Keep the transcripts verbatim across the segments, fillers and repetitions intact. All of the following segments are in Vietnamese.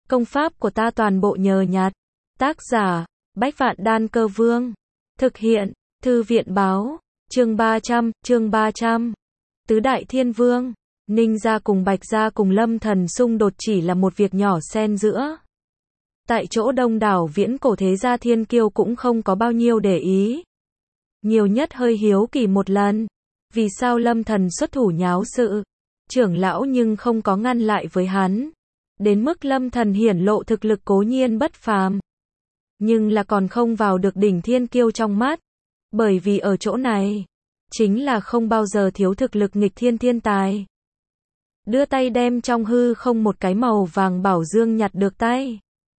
Công pháp của ta toàn bộ nhờ nhặt. Tác giả, Bách Vạn Đan Cơ Vương. Thực hiện, Thư viện Báo. Chương ba trăm, chương ba trăm. Tứ Đại Thiên Vương. Ninh gia cùng Bạch gia cùng Lâm Thần xung đột chỉ là một việc nhỏ xen giữa. Tại chỗ đông đảo viễn cổ thế gia thiên kiêu cũng không có bao nhiêu để ý. Nhiều nhất hơi hiếu kỳ một lần. Vì sao Lâm Thần xuất thủ nháo sự? Trưởng lão nhưng không có ngăn lại với hắn. Đến mức Lâm Thần hiển lộ thực lực cố nhiên bất phàm. Nhưng là còn không vào được đỉnh thiên kiêu trong mắt. Bởi vì ở chỗ này, chính là không bao giờ thiếu thực lực nghịch thiên thiên tài. Đưa tay đem trong hư không một cái màu vàng bảo dương nhặt được tay.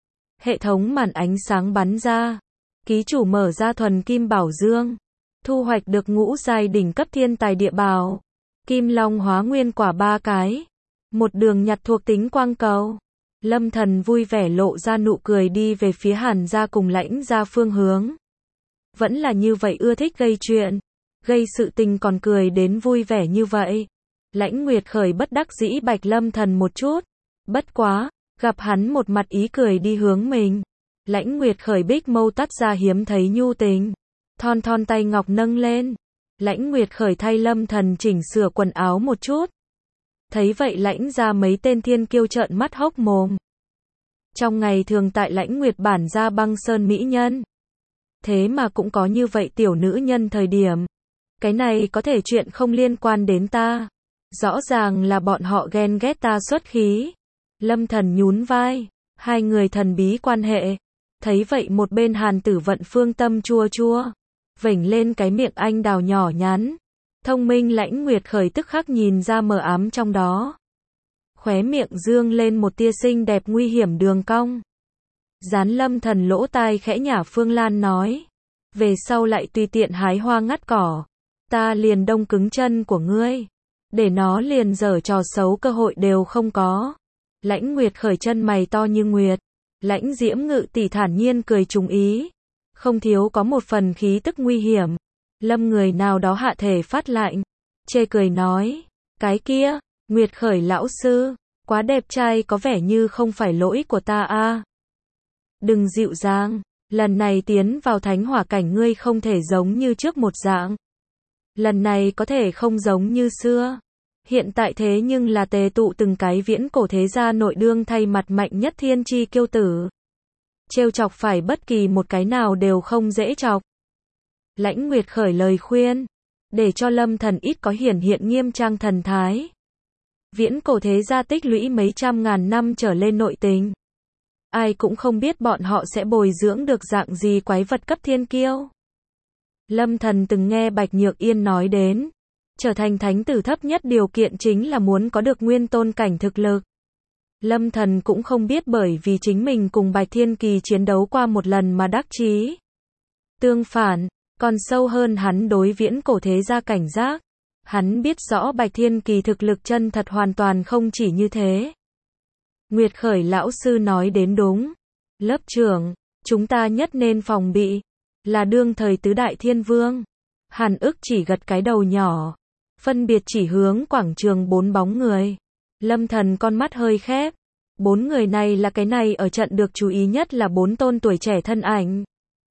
Hệ thống màn ánh sáng bắn ra. Ký chủ mở ra thuần kim bảo dương. Thu hoạch được ngũ giai đỉnh cấp thiên tài địa bảo. Kim long hóa nguyên quả ba cái. Một đường nhặt thuộc tính quang cầu. Lâm Thần vui vẻ lộ ra nụ cười đi về phía Hàn gia cùng Lãnh gia phương hướng. Vẫn là như vậy ưa thích gây chuyện. Gây sự tình còn cười đến vui vẻ như vậy. Lãnh Nguyệt Khởi bất đắc dĩ bạch Lâm Thần một chút. Bất quá, gặp hắn một mặt ý cười đi hướng mình. Lãnh Nguyệt Khởi bích mâu tắt ra hiếm thấy nhu tình. Thon thon tay ngọc nâng lên. Lãnh Nguyệt Khởi thay Lâm Thần chỉnh sửa quần áo một chút. Thấy vậy Lãnh ra mấy tên thiên kiêu trợn mắt hốc mồm. Trong ngày thường tại Lãnh Nguyệt bản ra băng sơn mỹ nhân. Thế mà cũng có như vậy tiểu nữ nhân thời điểm. Cái này có thể chuyện không liên quan đến ta. Rõ ràng là bọn họ ghen ghét ta xuất khí. Lâm Thần nhún vai. Hai người thần bí quan hệ. Thấy vậy một bên Hàn Tử Vận phương tâm chua chua. Vểnh lên cái miệng anh đào nhỏ nhắn. Thông minh Lãnh Nguyệt Khởi tức khắc nhìn ra mờ ám trong đó. Khóe miệng dương lên một tia xinh đẹp nguy hiểm đường cong. Dán Lâm Thần lỗ tai khẽ nhả Phương Lan nói. Về sau lại tùy tiện hái hoa ngắt cỏ. Ta liền đông cứng chân của ngươi. Để nó liền giở trò xấu cơ hội đều không có. Lãnh Nguyệt Khởi chân mày to như nguyệt. Lãnh Diễm Ngự tỷ thản nhiên cười trùng ý. Không thiếu có một phần khí tức nguy hiểm. Lâm người nào đó hạ thể phát lạnh. Chê cười nói. Cái kia, Nguyệt Khởi lão sư. Quá đẹp trai có vẻ như không phải lỗi của ta a. Đừng dịu dàng. Lần này tiến vào thánh hỏa cảnh ngươi không thể giống như trước một dạng. Lần này có thể không giống như xưa. Hiện tại thế nhưng là tề tụ từng cái viễn cổ thế gia nội đương thay mặt mạnh nhất thiên chi kiêu tử. Trêu chọc phải bất kỳ một cái nào đều không dễ chọc. Lãnh Nguyệt Khởi lời khuyên. Để cho Lâm Thần ít có hiển hiện nghiêm trang thần thái. Viễn cổ thế gia tích lũy mấy trăm ngàn năm trở lên nội tình. Ai cũng không biết bọn họ sẽ bồi dưỡng được dạng gì quái vật cấp thiên kiêu. Lâm Thần từng nghe Bạch Nhược Yên nói đến. Trở thành thánh tử thấp nhất điều kiện chính là muốn có được nguyên tôn cảnh thực lực. Lâm Thần cũng không biết bởi vì chính mình cùng Bạch Thiên Kỳ chiến đấu qua một lần mà đắc chí. Tương phản, còn sâu hơn hắn đối viễn cổ thế gia cảnh giác. Hắn biết rõ Bạch Thiên Kỳ thực lực chân thật hoàn toàn không chỉ như thế. Nguyệt Khởi lão sư nói đến đúng. Lớp trưởng, chúng ta nhất nên phòng bị. Là đương thời tứ đại thiên vương. Hàn Ức chỉ gật cái đầu nhỏ. Phân biệt chỉ hướng quảng trường bốn bóng người. Lâm Thần con mắt hơi khép. Bốn người này là cái này ở trận được chú ý nhất là bốn tôn tuổi trẻ thân ảnh.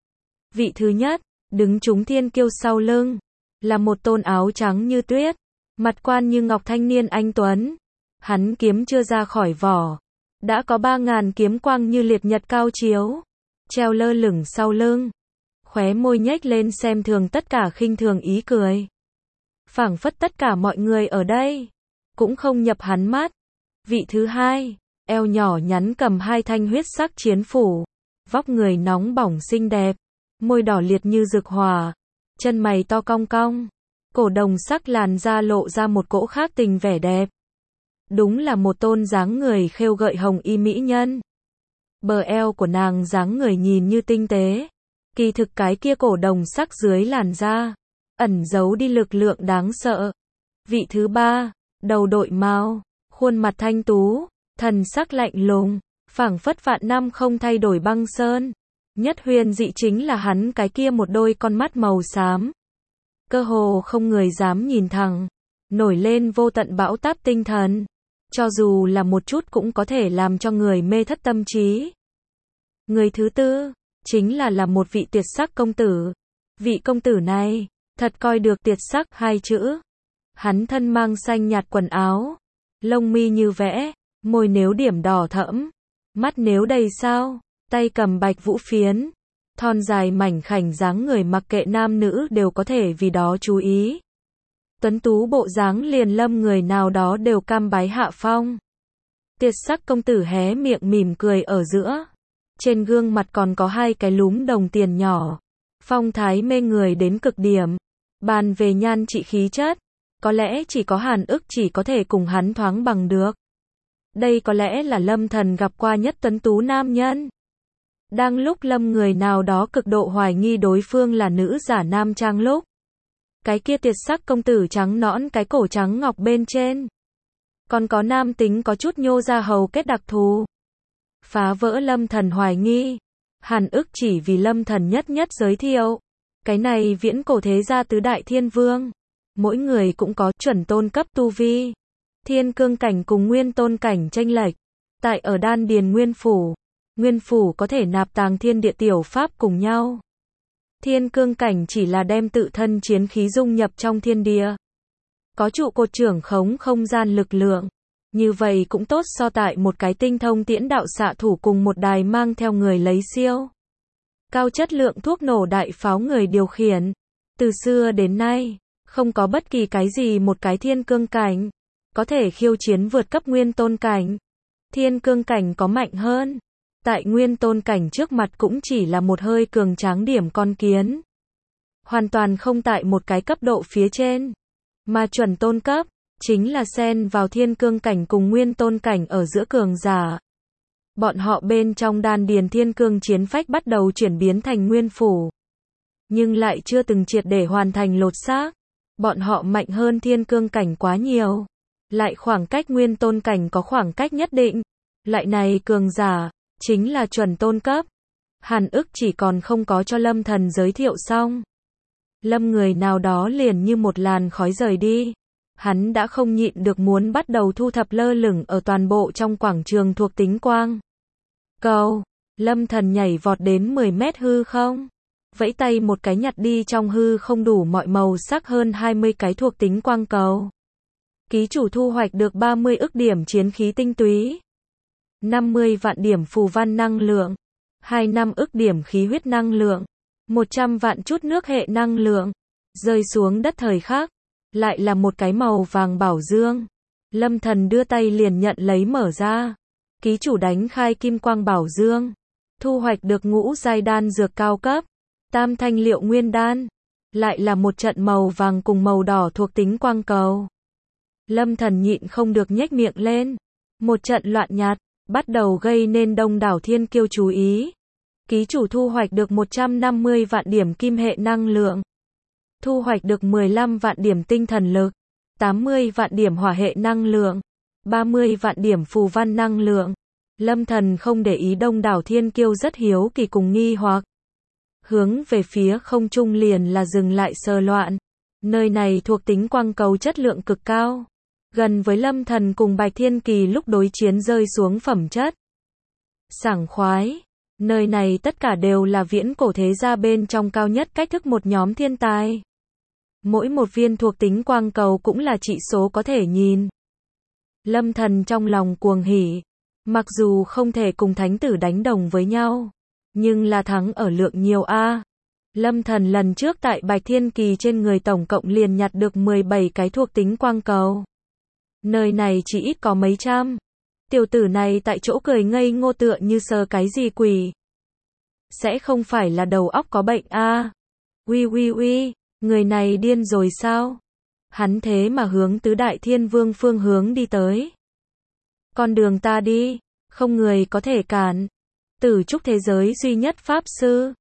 Vị thứ nhất, đứng trúng thiên kiêu sau lưng. Là một tôn áo trắng như tuyết. Mặt quan như ngọc thanh niên anh tuấn. Hắn kiếm chưa ra khỏi vỏ. Đã có ba ngàn kiếm quang như liệt nhật cao chiếu. Treo lơ lửng sau lưng. Khóe môi nhếch lên xem thường tất cả khinh thường ý cười. Phảng phất tất cả mọi người ở đây. Cũng không nhập hắn mắt. Vị thứ hai, eo nhỏ nhắn cầm hai thanh huyết sắc chiến phủ. Vóc người nóng bỏng xinh đẹp. Môi đỏ liệt như dược hỏa. Chân mày to cong cong. Cổ đồng sắc làn da lộ ra một cỗ khác tình vẻ đẹp. Đúng là một tôn dáng người khêu gợi hồng y mỹ nhân. Bờ eo của nàng dáng người nhìn như tinh tế. Kỳ thực cái kia cổ đồng sắc dưới làn da. Ẩn giấu đi lực lượng đáng sợ. Vị thứ ba, đầu đội mao. Khuôn mặt thanh tú. Thần sắc lạnh lùng. Phảng phất vạn năm không thay đổi băng sơn. Nhất huyền dị chính là hắn cái kia một đôi con mắt màu xám. Cơ hồ không người dám nhìn thẳng. Nổi lên vô tận bão táp tinh thần. cho dù là một chút cũng có thể làm cho người mê thất tâm trí. Người thứ tư, chính là là một vị tuyệt sắc công tử. Vị công tử này, thật coi được tuyệt sắc hai chữ. Hắn thân mang xanh nhạt quần áo, lông mi như vẽ, môi nếu điểm đỏ thẫm, mắt nếu đầy sao, tay cầm bạch vũ phiến, thon dài mảnh khảnh dáng người mặc kệ nam nữ đều có thể vì đó chú ý. Tuấn tú bộ dáng liền lâm người nào đó đều cam bái hạ phong. Tuyệt sắc công tử hé miệng mỉm cười ở giữa. Trên gương mặt còn có hai cái lúm đồng tiền nhỏ. Phong thái mê người đến cực điểm. Bàn về nhan trị khí chất, có lẽ chỉ có Hàn Ức chỉ có thể cùng hắn thoáng bằng được. Đây có lẽ là Lâm Thần gặp qua nhất tuấn tú nam nhân. Đang lúc Lâm người nào đó cực độ hoài nghi đối phương là nữ giả nam trang lúc, cái kia tuyệt sắc công tử trắng nõn cái cổ trắng ngọc bên trên, còn có nam tính có chút nhô ra hầu kết đặc thù, phá vỡ Lâm Thần hoài nghi. Hàn Ức chỉ vì Lâm Thần nhất nhất giới thiệu, cái này viễn cổ thế gia tứ đại thiên vương, mỗi người cũng có chuẩn tôn cấp tu vi, thiên cương cảnh cùng nguyên tôn cảnh chênh lệch. Tại ở đan điền nguyên phủ, nguyên phủ có thể nạp tàng thiên địa tiểu pháp cùng nhau. Thiên cương cảnh chỉ là đem tự thân chiến khí dung nhập trong thiên địa, có trụ cột trưởng khống không gian lực lượng. Như vậy cũng tốt so tại một cái tinh thông tiễn đạo xạ thủ cùng một đài mang theo người lấy siêu cao chất lượng thuốc nổ đại pháo người điều khiển. Từ xưa đến nay, không có bất kỳ cái gì một cái thiên cương cảnh có thể khiêu chiến vượt cấp nguyên tôn cảnh. Thiên cương cảnh có mạnh hơn, tại nguyên tôn cảnh trước mặt cũng chỉ là một hơi cường tráng điểm con kiến, hoàn toàn không tại một cái cấp độ phía trên. Mà chuẩn tôn cấp chính là xen vào thiên cương cảnh cùng nguyên tôn cảnh ở giữa cường giả. Bọn họ bên trong đan điền thiên cương chiến phách bắt đầu chuyển biến thành nguyên phủ, nhưng lại chưa từng triệt để hoàn thành lột xác. Bọn họ mạnh hơn thiên cương cảnh quá nhiều, lại khoảng cách nguyên tôn cảnh có khoảng cách nhất định. Lại này cường giả chính là chuẩn tôn cấp. Hàn Ức chỉ còn không có cho Lâm Thần giới thiệu xong, Lâm người nào đó liền như một làn khói rời đi. Hắn đã không nhịn được muốn bắt đầu thu thập lơ lửng ở toàn bộ trong quảng trường thuộc tính quang cầu. Lâm Thần nhảy vọt đến mười mét hư không, vẫy tay một cái nhặt đi trong hư không đủ mọi màu sắc hơn hai mươi cái thuộc tính quang cầu. Ký chủ thu hoạch được ba mươi ức điểm chiến khí tinh túy, năm mươi vạn điểm phù văn năng lượng, hai mươi lăm ức điểm khí huyết năng lượng, một trăm vạn chút nước hệ năng lượng. Rơi xuống đất thời khắc, lại là một cái màu vàng bảo dương. Lâm Thần đưa tay liền nhận lấy mở ra. Ký chủ đánh khai kim quang bảo dương, thu hoạch được ngũ giai đan dược cao cấp, tam thanh liệu nguyên đan. Lại là một trận màu vàng cùng màu đỏ thuộc tính quang cầu. Lâm Thần nhịn không được nhếch miệng lên. Một trận loạn nhạt bắt đầu gây nên đông đảo thiên kiêu chú ý. Ký chủ thu hoạch được một trăm năm mươi vạn điểm kim hệ năng lượng, thu hoạch được mười lăm vạn điểm tinh thần lực, tám mươi vạn điểm hỏa hệ năng lượng, ba mươi vạn điểm phù văn năng lượng. Lâm Thần không để ý đông đảo thiên kiêu rất hiếu kỳ cùng nghi hoặc, hướng về phía không trung liền là dừng lại sờ loạn. Nơi này thuộc tính quang cầu chất lượng cực cao, gần với Lâm Thần cùng Bạch Thiên Kỳ lúc đối chiến rơi xuống phẩm chất. Sảng khoái, nơi này tất cả đều là viễn cổ thế gia bên trong cao nhất cách thức một nhóm thiên tài. Mỗi một viên thuộc tính quang cầu cũng là trị số có thể nhìn. Lâm Thần trong lòng cuồng hỉ, mặc dù không thể cùng thánh tử đánh đồng với nhau, nhưng là thắng ở lượng nhiều a. Lâm Thần lần trước tại Bạch Thiên Kỳ trên người tổng cộng liền nhặt được mười bảy cái thuộc tính quang cầu. Nơi này chỉ ít có mấy trăm. Tiểu tử này tại chỗ cười ngây ngô tựa như sờ cái gì quỷ. Sẽ không phải là đầu óc có bệnh a? Uy uy uy, người này điên rồi sao? Hắn thế mà hướng tứ đại thiên vương phương hướng đi tới. Con đường ta đi, không người có thể cản. Tử trúc thế giới duy nhất pháp sư,